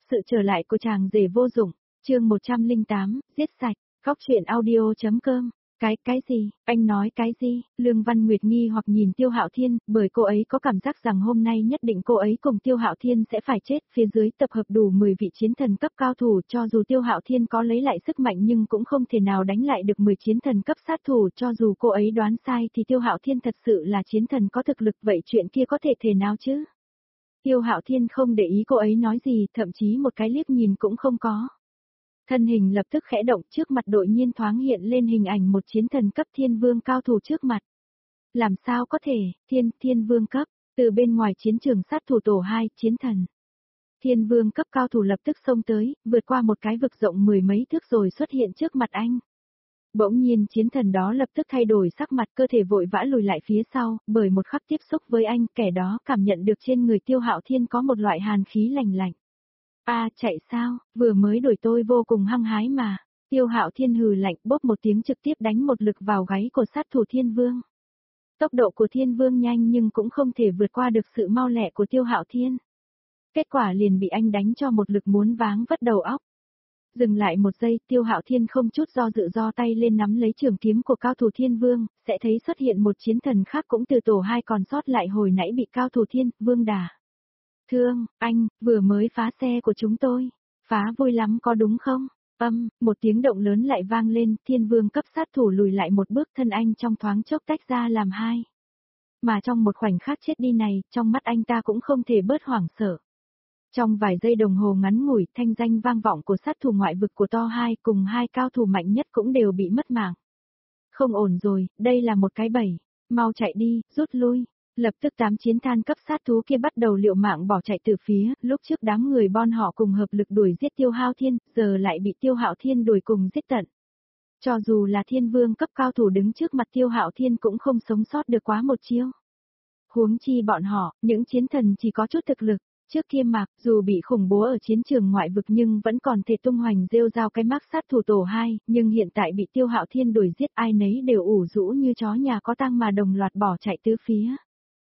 Sự trở lại của chàng rể vô dụng, chương 108, giết sạch, góc truyện audio.com. Cái gì, anh nói cái gì? Lương Văn Nguyệt nghi hoặc nhìn Tiêu Hạo Thiên, bởi cô ấy có cảm giác rằng hôm nay nhất định cô ấy cùng Tiêu Hạo Thiên sẽ phải chết. Phía dưới tập hợp đủ 10 vị chiến thần cấp cao thủ, cho dù Tiêu Hạo Thiên có lấy lại sức mạnh nhưng cũng không thể nào đánh lại được 10 chiến thần cấp sát thủ. Cho dù cô ấy đoán sai thì Tiêu Hạo Thiên thật sự là chiến thần có thực lực, vậy chuyện kia có thể nào chứ? Tiêu Hạo Thiên không để ý cô ấy nói gì, thậm chí một cái liếc nhìn cũng không có. Thân hình lập tức khẽ động, trước mặt đột nhiên thoáng hiện lên hình ảnh một chiến thần cấp thiên vương cao thủ trước mặt. Làm sao có thể, thiên vương cấp, từ bên ngoài chiến trường sát thủ tổ 2, chiến thần. Thiên vương cấp cao thủ lập tức xông tới, vượt qua một cái vực rộng 10 mấy thước rồi xuất hiện trước mặt anh. Bỗng nhiên chiến thần đó lập tức thay đổi sắc mặt, cơ thể vội vã lùi lại phía sau, bởi một khắc tiếp xúc với anh, kẻ đó cảm nhận được trên người Tiêu Hạo Thiên có một loại hàn khí lạnh lạnh. Chạy sao, vừa mới đuổi tôi vô cùng hăng hái mà. Tiêu Hạo Thiên hừ lạnh, bốp một tiếng trực tiếp đánh một lực vào gáy của sát thủ Thiên Vương. Tốc độ của Thiên Vương nhanh nhưng cũng không thể vượt qua được sự mau lẹ của Tiêu Hạo Thiên. Kết quả liền bị anh đánh cho một lực muốn váng vất đầu óc. Dừng lại một giây, Tiêu Hạo Thiên không chút do dự giơ tay lên nắm lấy trường kiếm của cao thủ Thiên Vương, sẽ thấy xuất hiện một chiến thần khác cũng từ tổ 2 còn sót lại hồi nãy bị cao thủ Thiên Vương đả. Thương, anh, vừa mới phá xe của chúng tôi. Phá vui lắm có đúng không? Một tiếng động lớn lại vang lên, Thiên Vương cấp sát thủ lùi lại một bước, thân anh trong thoáng chốc tách ra làm hai. Mà trong một khoảnh khắc chết đi này, trong mắt anh ta cũng không thể bớt hoảng sợ. Trong vài giây đồng hồ ngắn ngủi, thanh danh vang vọng của sát thủ ngoại vực của To 2 cùng hai cao thủ mạnh nhất cũng đều bị mất mạng. Không ổn rồi, đây là một cái bẫy. Mau chạy đi, rút lui. Lập tức 8 chiến than cấp sát thú kia bắt đầu liều mạng bỏ chạy từ phía, lúc trước đám người bọn họ cùng hợp lực đuổi giết Tiêu Hạo Thiên, giờ lại bị Tiêu Hạo Thiên đuổi cùng giết tận. Cho dù là thiên vương cấp cao thủ đứng trước mặt Tiêu Hạo Thiên cũng không sống sót được quá một chiêu. Huống chi bọn họ, những chiến thần chỉ có chút thực lực, trước kia mặc dù bị khủng bố ở chiến trường ngoại vực nhưng vẫn còn thể tung hoành rêu rao cái mác sát thủ tổ 2, nhưng hiện tại bị Tiêu Hạo Thiên đuổi giết, ai nấy đều ủ rũ như chó nhà có tang mà đồng loạt bỏ chạy tứ phía.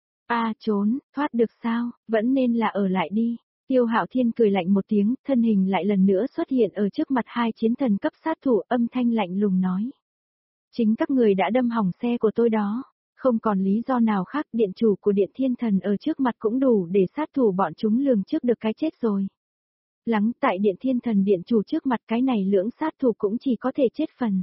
Trốn, thoát được sao, vẫn nên là ở lại đi. Tiêu Hạo Thiên cười lạnh một tiếng, thân hình lại lần nữa xuất hiện ở trước mặt hai chiến thần cấp sát thủ, âm thanh lạnh lùng nói. Chính các người đã đâm hỏng xe của tôi đó, không còn lý do nào khác, điện chủ của Điện Thiên Thần ở trước mặt cũng đủ để sát thủ bọn chúng lường trước được cái chết rồi. Lắng tại Điện Thiên Thần điện chủ trước mặt cái này lưỡng sát thủ cũng chỉ có thể chết phần.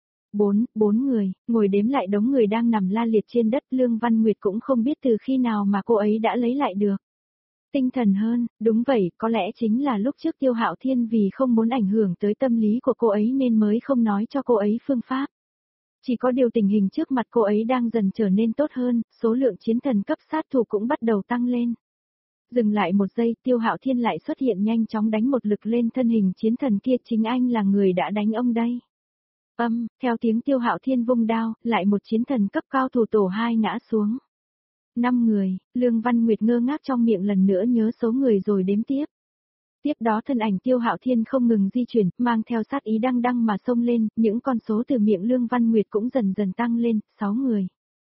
Bốn người, ngồi đếm lại đống người đang nằm la liệt trên đất, Lương Văn Nguyệt cũng không biết từ khi nào mà cô ấy đã lấy lại được tinh thần hơn, đúng vậy, có lẽ chính là lúc trước Tiêu Hạo Thiên vì không muốn ảnh hưởng tới tâm lý của cô ấy nên mới không nói cho cô ấy phương pháp. Chỉ có điều tình hình trước mặt cô ấy đang dần trở nên tốt hơn, số lượng chiến thần cấp sát thủ cũng bắt đầu tăng lên. Dừng lại một giây, Tiêu Hạo Thiên lại xuất hiện nhanh chóng đánh một lực lên thân hình chiến thần kia, chính anh là người đã đánh ông đây. Theo tiếng Tiêu Hạo Thiên vung đao, lại một chiến thần cấp cao thủ tổ 2 ngã xuống. 5 người, Lương Văn Nguyệt ngơ ngác trong miệng lần nữa nhớ số người rồi đếm tiếp. Tiếp đó thân ảnh Tiêu Hạo Thiên không ngừng di chuyển, mang theo sát ý đăng đăng mà xông lên, những con số từ miệng Lương Văn Nguyệt cũng dần dần tăng lên, 6 người,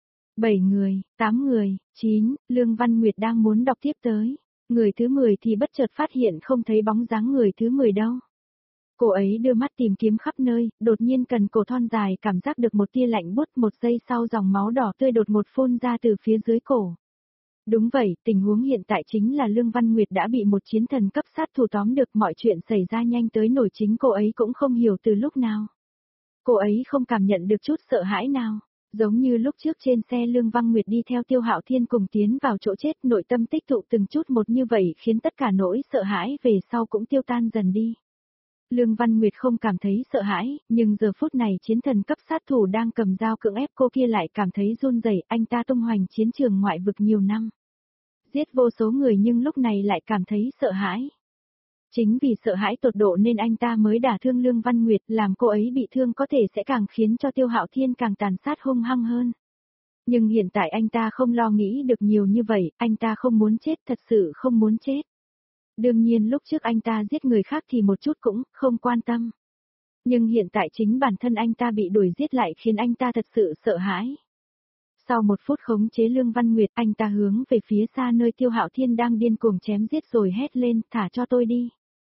7 người, 8 người, 9, Lương Văn Nguyệt đang muốn đọc tiếp tới. Người thứ 10 thì bất chợt phát hiện không thấy bóng dáng người thứ 10 đâu. Cô ấy đưa mắt tìm kiếm khắp nơi, đột nhiên cần cổ thon dài cảm giác được một tia lạnh buốt, một giây sau dòng máu đỏ tươi đột ngột phun ra từ phía dưới cổ. Đúng vậy, tình huống hiện tại chính là Lương Văn Nguyệt đã bị một chiến thần cấp sát thủ tóm được, mọi chuyện xảy ra nhanh tới nổi chính cô ấy cũng không hiểu từ lúc nào. Cô ấy không cảm nhận được chút sợ hãi nào, giống như lúc trước trên xe Lương Văn Nguyệt đi theo Tiêu Hạo Thiên cùng tiến vào chỗ chết, nội tâm tích tụ từng chút một như vậy khiến tất cả nỗi sợ hãi về sau cũng tiêu tan dần đi. Lương Văn Nguyệt không cảm thấy sợ hãi, nhưng giờ phút này chiến thần cấp sát thủ đang cầm dao cưỡng ép cô kia lại cảm thấy run rẩy, anh ta tung hoành chiến trường ngoại vực nhiều năm. Giết vô số người nhưng lúc này lại cảm thấy sợ hãi. Chính vì sợ hãi tột độ nên anh ta mới đả thương Lương Văn Nguyệt, làm cô ấy bị thương có thể sẽ càng khiến cho Tiêu Hạo Thiên càng tàn sát hung hăng hơn. Nhưng hiện tại anh ta không lo nghĩ được nhiều như vậy, anh ta không muốn chết, thật sự không muốn chết. Đương nhiên lúc trước anh ta giết người khác thì một chút cũng không quan tâm. Nhưng hiện tại chính bản thân anh ta bị đuổi giết lại khiến anh ta thật sự sợ hãi. Sau một phút khống chế Lương Văn Nguyệt, anh ta hướng về phía xa nơi Tiêu Hạo Thiên đang điên cuồng chém giết rồi hét lên, thả cho tôi đi.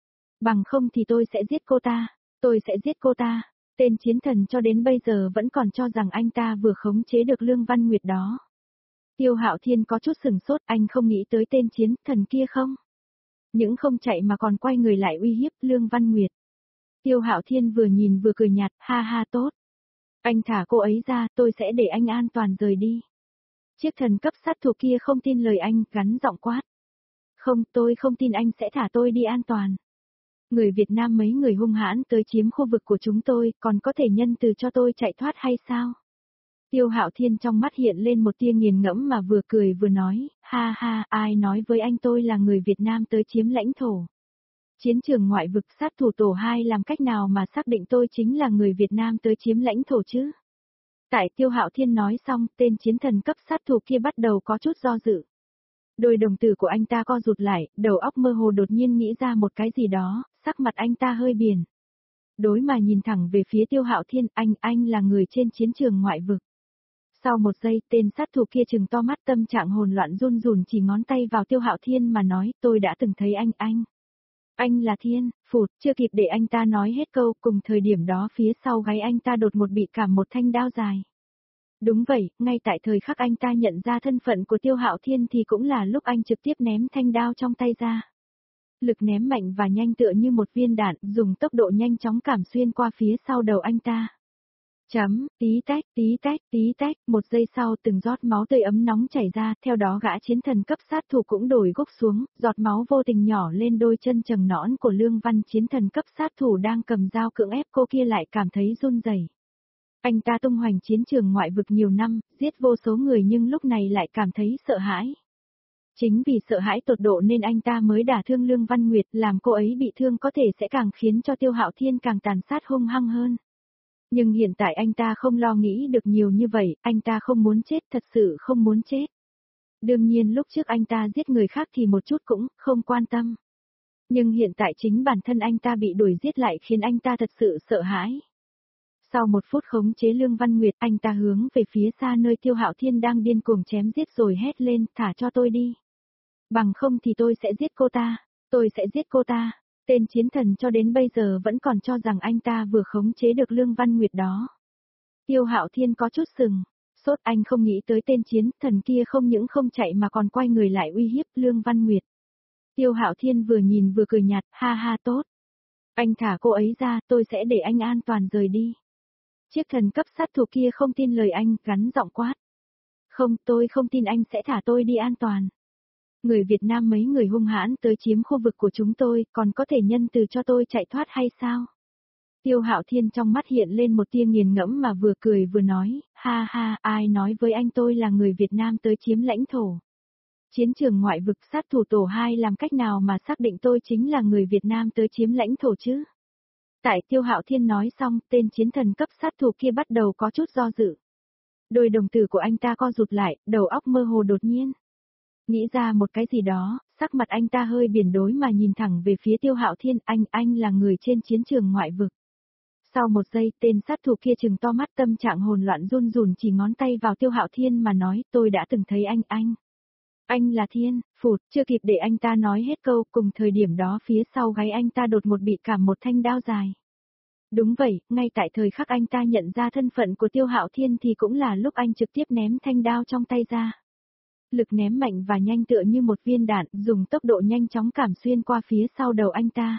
Bằng không thì tôi sẽ giết cô ta, tôi sẽ giết cô ta. Tên chiến thần cho đến bây giờ vẫn còn cho rằng anh ta vừa khống chế được Lương Văn Nguyệt đó. Tiêu Hạo Thiên có chút sừng sốt, anh không nghĩ tới tên chiến thần kia không? Những không chạy mà còn quay người lại uy hiếp Lương Văn Nguyệt. Tiêu Hạo Thiên vừa nhìn vừa cười nhạt, ha ha tốt. Anh thả cô ấy ra, tôi sẽ để anh an toàn rời đi. Chiếc thần cấp sát thủ kia không tin lời anh, gắn giọng quát. Không, tôi không tin anh sẽ thả tôi đi an toàn. Người Việt Nam mấy người hung hãn tới chiếm khu vực của chúng tôi, còn có thể nhân từ cho tôi chạy thoát hay sao? Tiêu Hạo Thiên trong mắt hiện lên một tia nghiền ngẫm mà vừa cười vừa nói, ha ha, ai nói với anh tôi là người Việt Nam tới chiếm lãnh thổ. Chiến trường ngoại vực sát thủ tổ 2 làm cách nào mà xác định tôi chính là người Việt Nam tới chiếm lãnh thổ chứ? Tại Tiêu Hạo Thiên nói xong, tên chiến thần cấp sát thủ kia bắt đầu có chút do dự. Đôi đồng tử của anh ta co rụt lại, đầu óc mơ hồ đột nhiên nghĩ ra một cái gì đó, sắc mặt anh ta hơi biển. Đối mà nhìn thẳng về phía Tiêu Hạo Thiên, anh là người trên chiến trường ngoại vực. Sau một giây, tên sát thủ kia trừng to mắt tâm trạng hồn loạn run run chỉ ngón tay vào Tiêu Hạo Thiên mà nói, tôi đã từng thấy anh. Anh là Thiên, phụt, chưa kịp để anh ta nói hết câu, cùng thời điểm đó phía sau gáy anh ta đột một bị cảm một thanh đao dài. Đúng vậy, ngay tại thời khắc anh ta nhận ra thân phận của Tiêu Hạo Thiên thì cũng là lúc anh trực tiếp ném thanh đao trong tay ra. Lực ném mạnh và nhanh tựa như một viên đạn, dùng tốc độ nhanh chóng cảm xuyên qua phía sau đầu anh ta. Tí tách, tí tách, tí tách, một giây sau từng giọt máu tươi ấm nóng chảy ra, theo đó gã chiến thần cấp sát thủ cũng đổi gốc xuống, giọt máu vô tình nhỏ lên đôi chân trần nõn của Lương Văn chiến thần cấp sát thủ đang cầm dao cưỡng ép cô kia lại cảm thấy run rẩy. Anh ta tung hoành chiến trường ngoại vực nhiều năm, giết vô số người nhưng lúc này lại cảm thấy sợ hãi. Chính vì sợ hãi tột độ nên anh ta mới đả thương Lương Văn Nguyệt, làm cô ấy bị thương có thể sẽ càng khiến cho Tiêu Hạo Thiên càng tàn sát hung hăng hơn. Nhưng hiện tại anh ta không lo nghĩ được nhiều như vậy, anh ta không muốn chết, thật sự không muốn chết. Đương nhiên lúc trước anh ta giết người khác thì một chút cũng không quan tâm. Nhưng hiện tại chính bản thân anh ta bị đuổi giết lại khiến anh ta thật sự sợ hãi. Sau một phút khống chế Lương Văn Nguyệt, anh ta hướng về phía xa nơi Tiêu Hạo Thiên đang điên cuồng chém giết rồi hét lên, thả cho tôi đi. Bằng không thì tôi sẽ giết cô ta, tôi sẽ giết cô ta. Tên chiến thần cho đến bây giờ vẫn còn cho rằng anh ta vừa khống chế được Lương Văn Nguyệt đó. Tiêu Hạo Thiên có chút sừng sốt, anh không nghĩ tới tên chiến thần kia không những không chạy mà còn quay người lại uy hiếp Lương Văn Nguyệt. Tiêu Hạo Thiên vừa nhìn vừa cười nhạt, ha ha tốt. Anh thả cô ấy ra, tôi sẽ để anh an toàn rời đi. Chiếc thần cấp sát thủ kia không tin lời anh, gắn giọng quát. Không, tôi không tin anh sẽ thả tôi đi an toàn. Người Việt Nam mấy người hung hãn tới chiếm khu vực của chúng tôi, còn có thể nhân từ cho tôi chạy thoát hay sao? Tiêu Hạo Thiên trong mắt hiện lên một tia nghiền ngẫm mà vừa cười vừa nói, ha ha, ai nói với anh tôi là người Việt Nam tới chiếm lãnh thổ. Chiến trường ngoại vực sát thủ tổ 2 làm cách nào mà xác định tôi chính là người Việt Nam tới chiếm lãnh thổ chứ? Tại Tiêu Hạo Thiên nói xong, tên chiến thần cấp sát thủ kia bắt đầu có chút do dự. Đôi đồng tử của anh ta co rụt lại, đầu óc mơ hồ đột nhiên. Nghĩ ra một cái gì đó, sắc mặt anh ta hơi biển đối mà nhìn thẳng về phía Tiêu Hạo Thiên, anh là người trên chiến trường ngoại vực. Sau một giây, tên sát thủ kia trừng to mắt tâm trạng hồn loạn run run chỉ ngón tay vào Tiêu Hạo Thiên mà nói, tôi đã từng thấy anh. Anh là Thiên, phụt, chưa kịp để anh ta nói hết câu, cùng thời điểm đó phía sau gáy anh ta đột một bị cảm một thanh đao dài. Đúng vậy, ngay tại thời khắc anh ta nhận ra thân phận của Tiêu Hạo Thiên thì cũng là lúc anh trực tiếp ném thanh đao trong tay ra. Lực ném mạnh và nhanh tựa như một viên đạn, dùng tốc độ nhanh chóng cảm xuyên qua phía sau đầu anh ta.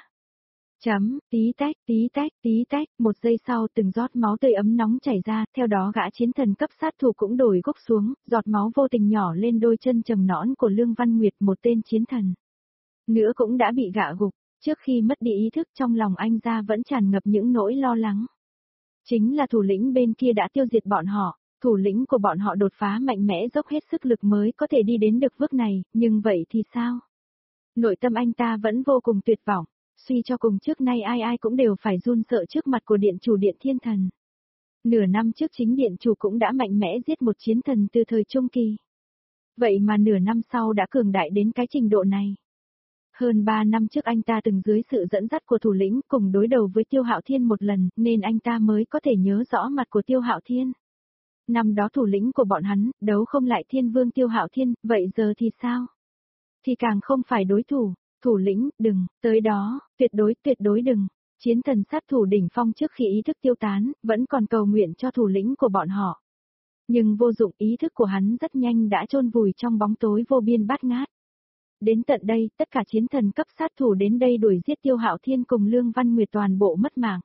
Tí tách, tí tách, tí tách, một giây sau từng giọt máu tươi ấm nóng chảy ra, theo đó gã chiến thần cấp sát thủ cũng đổi gốc xuống, giọt máu vô tình nhỏ lên đôi chân trần nõn của Lương Văn Nguyệt, một tên chiến thần. Nữa cũng đã bị gạ gục, trước khi mất đi ý thức trong lòng anh ra vẫn tràn ngập những nỗi lo lắng. Chính là thủ lĩnh bên kia đã tiêu diệt bọn họ. Thủ lĩnh của bọn họ đột phá mạnh mẽ dốc hết sức lực mới có thể đi đến được bước này, nhưng vậy thì sao? Nội tâm anh ta vẫn vô cùng tuyệt vọng, suy cho cùng trước nay ai cũng đều phải run sợ trước mặt của điện chủ Điện Thiên Thần. Nửa năm trước chính điện chủ cũng đã mạnh mẽ giết một chiến thần từ thời trung kỳ. Vậy mà nửa năm sau đã cường đại đến cái trình độ này. Hơn 3 năm trước anh ta từng dưới sự dẫn dắt của thủ lĩnh cùng đối đầu với Tiêu Hạo Thiên một lần nên anh ta mới có thể nhớ rõ mặt của Tiêu Hạo Thiên. Năm đó thủ lĩnh của bọn hắn, đấu không lại Thiên Vương Tiêu Hạo Thiên, vậy giờ thì sao? Thì càng không phải đối thủ, Thủ lĩnh, đừng, tới đó, tuyệt đối đừng. Chiến thần sát thủ đỉnh phong trước khi ý thức tiêu tán, vẫn còn cầu nguyện cho thủ lĩnh của bọn họ. Nhưng vô dụng, ý thức của hắn rất nhanh đã chôn vùi trong bóng tối vô biên bát ngát. Đến tận đây, tất cả chiến thần cấp sát thủ đến đây đuổi giết Tiêu Hạo Thiên cùng Lương Văn Nguyệt toàn bộ mất mạng.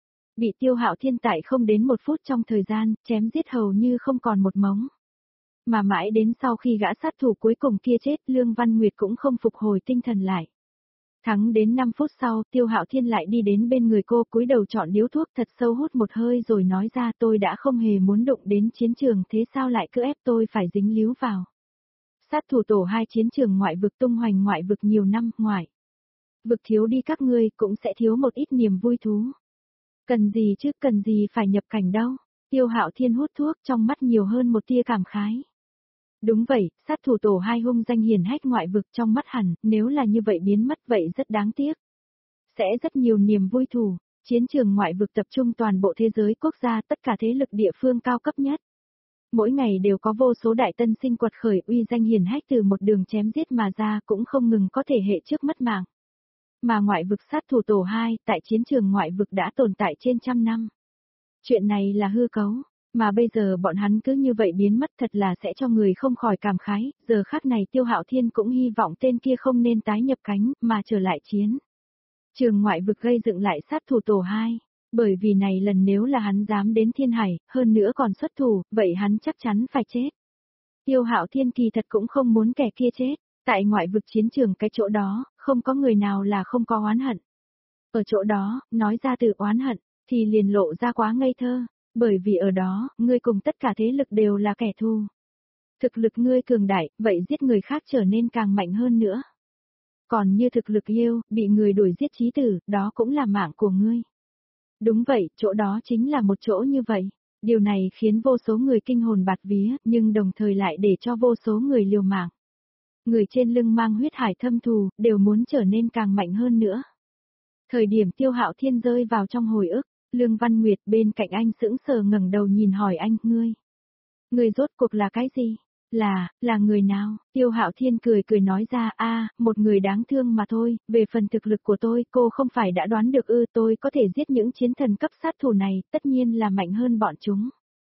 Bị Tiêu Hạo Thiên tại không đến 1 phút trong thời gian, chém giết hầu như không còn một mống. Mà mãi đến sau khi gã sát thủ cuối cùng kia chết, Lương Văn Nguyệt cũng không phục hồi tinh thần lại. Thắng đến 5 phút sau, Tiêu Hạo Thiên lại đi đến bên người cô, cúi đầu chọn điếu thuốc thật sâu hút một hơi rồi nói ra, tôi đã không hề muốn đụng đến chiến trường, thế sao lại cứ ép tôi phải dính líu vào. Sát thủ tổ 2 chiến trường ngoại vực tung hoành ngoại vực nhiều năm, ngoại vực thiếu đi các ngươi cũng sẽ thiếu một ít niềm vui thú. Cần gì chứ, cần gì phải nhập cảnh đâu. Tiêu Hạo Thiên hút thuốc, trong mắt nhiều hơn một tia cảm khái. Đúng vậy, sát thủ tổ 2 hung danh hiển hách ngoại vực, trong mắt hẳn, nếu là như vậy biến mất vậy rất đáng tiếc. Sẽ rất nhiều niềm vui thù, chiến trường ngoại vực tập trung toàn bộ thế giới quốc gia, tất cả thế lực địa phương cao cấp nhất. Mỗi ngày đều có vô số đại tân sinh quật khởi, uy danh hiển hách từ một đường chém giết mà ra, cũng không ngừng có thể hệ trước mất mạng. Mà ngoại vực sát thủ tổ 2, tại chiến trường ngoại vực đã tồn tại trên 100 năm. Chuyện này là hư cấu, mà bây giờ bọn hắn cứ như vậy biến mất, thật là sẽ cho người không khỏi cảm khái. Giờ khắc này Tiêu Hạo Thiên cũng hy vọng tên kia không nên tái nhập cánh, mà trở lại chiến trường ngoại vực gây dựng lại sát thủ tổ 2. Bởi vì này lần nếu là hắn dám đến Thiên Hải, hơn nữa còn xuất thủ, vậy hắn chắc chắn phải chết. Tiêu Hạo Thiên kỳ thật cũng không muốn kẻ kia chết. Tại ngoại vực chiến trường cái chỗ đó, không có người nào là không có oán hận. Ở chỗ đó, nói ra từ oán hận, thì liền lộ ra quá ngây thơ. Bởi vì ở đó, ngươi cùng tất cả thế lực đều là kẻ thù. Thực lực ngươi cường đại, vậy giết người khác trở nên càng mạnh hơn nữa. Còn như thực lực yêu, bị người đuổi giết chí tử, đó cũng là mạng của ngươi. Đúng vậy, chỗ đó chính là một chỗ như vậy. Điều này khiến vô số người kinh hồn bạt vía, nhưng đồng thời lại để cho vô số người liều mạng. Người trên lưng mang huyết hải thâm thù, đều muốn trở nên càng mạnh hơn nữa. Thời điểm Tiêu Hạo Thiên rơi vào trong hồi ức, Lương Văn Nguyệt bên cạnh anh sững sờ ngẩng đầu nhìn hỏi anh, ngươi rốt cuộc là cái gì? Là người nào? Tiêu Hạo Thiên cười nói ra, một người đáng thương mà thôi, về phần thực lực của tôi, cô không phải đã đoán được ư, tôi có thể giết những chiến thần cấp sát thủ này, tất nhiên là mạnh hơn bọn chúng.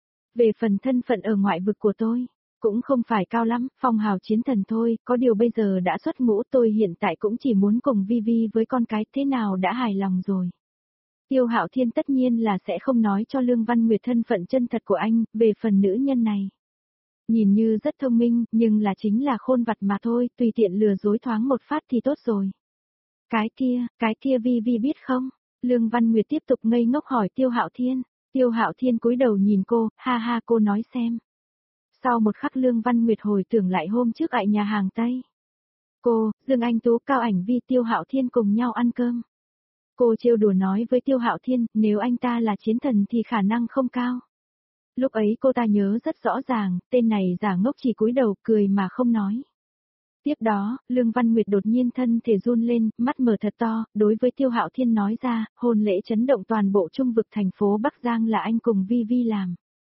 Về phần thân phận ở ngoại vực của tôi, cũng không phải cao lắm, phong hào chiến thần thôi, có điều bây giờ đã xuất ngũ, tôi hiện tại cũng chỉ muốn cùng Vi Vi với con cái, thế nào đã hài lòng rồi. Tiêu Hạo Thiên tất nhiên là sẽ không nói cho Lương Văn Nguyệt thân phận chân thật của anh, về phần nữ nhân này. Nhìn như rất thông minh, nhưng là chính là khôn vặt mà thôi, tùy tiện lừa dối thoáng một phát thì tốt rồi. Cái kia Vi Vi biết không? Lương Văn Nguyệt tiếp tục ngây ngốc hỏi Tiêu Hạo Thiên. Tiêu Hạo Thiên cúi đầu nhìn cô, ha cô nói xem. Sau một khắc Lương Văn Nguyệt hồi tưởng lại hôm trước tại nhà hàng Tây. Cô, Dương Anh Tú, Cao Ảnh Vi, Tiêu Hạo Thiên cùng nhau ăn cơm. Cô trêu đùa nói với Tiêu Hạo Thiên, nếu anh ta là chiến thần thì khả năng không cao. Lúc ấy cô ta nhớ rất rõ ràng, tên này giả ngốc chỉ cúi đầu cười mà không nói. Tiếp đó, Lương Văn Nguyệt đột nhiên thân thể run lên, mắt mở thật to, đối với Tiêu Hạo Thiên nói ra, hôn lễ chấn động toàn bộ trung vực thành phố Bắc Giang là anh cùng Vi Vi làm.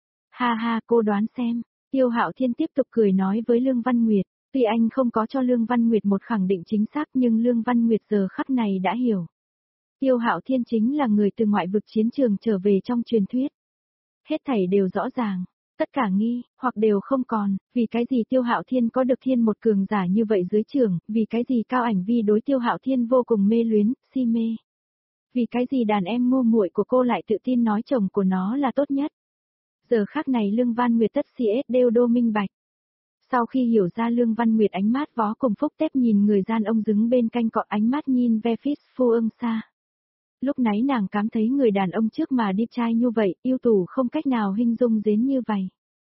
Ha cô đoán xem. Tiêu Hạo Thiên tiếp tục cười nói với Lương Văn Nguyệt, tuy anh không có cho Lương Văn Nguyệt một khẳng định chính xác nhưng Lương Văn Nguyệt giờ khắc này đã hiểu. Tiêu Hạo Thiên chính là người từ ngoại vực chiến trường trở về trong truyền thuyết. Hết thảy đều rõ ràng, tất cả nghi, hoặc đều không còn, vì cái gì Tiêu Hạo Thiên có được thiên một cường giả như vậy dưới trường, vì cái gì Cao Ảnh Vi đối Tiêu Hạo Thiên vô cùng mê luyến, si mê. Vì cái gì đàn em ngu muội của cô lại tự tin nói chồng của nó là tốt nhất. Giờ khắc này Lương Văn Nguyệt tất CS đều đô minh bạch. Sau khi hiểu ra Lương Văn Nguyệt ánh mắt vó cùng phúc tép nhìn người gian ông đứng bên cạnh cọ ánh mắt nhìn ve phít phu ương xa. Lúc nãy nàng cảm thấy người đàn ông trước mà đi trai như vậy, yêu tù không cách nào hình dung đến như vậy.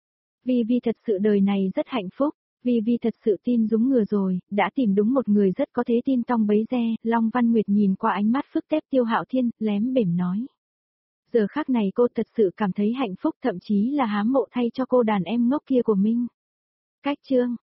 Vi thật sự đời này rất hạnh phúc, Vi thật sự tin đúng người rồi, đã tìm đúng một người rất có thế tin tong bấy re, Long Văn Nguyệt nhìn qua ánh mắt phức tép Tiêu Hạo Thiên, lém bềm nói. Giờ khắc này cô thật sự cảm thấy hạnh phúc thậm chí là hám mộ thay cho cô đàn em ngốc kia của mình. Cách chương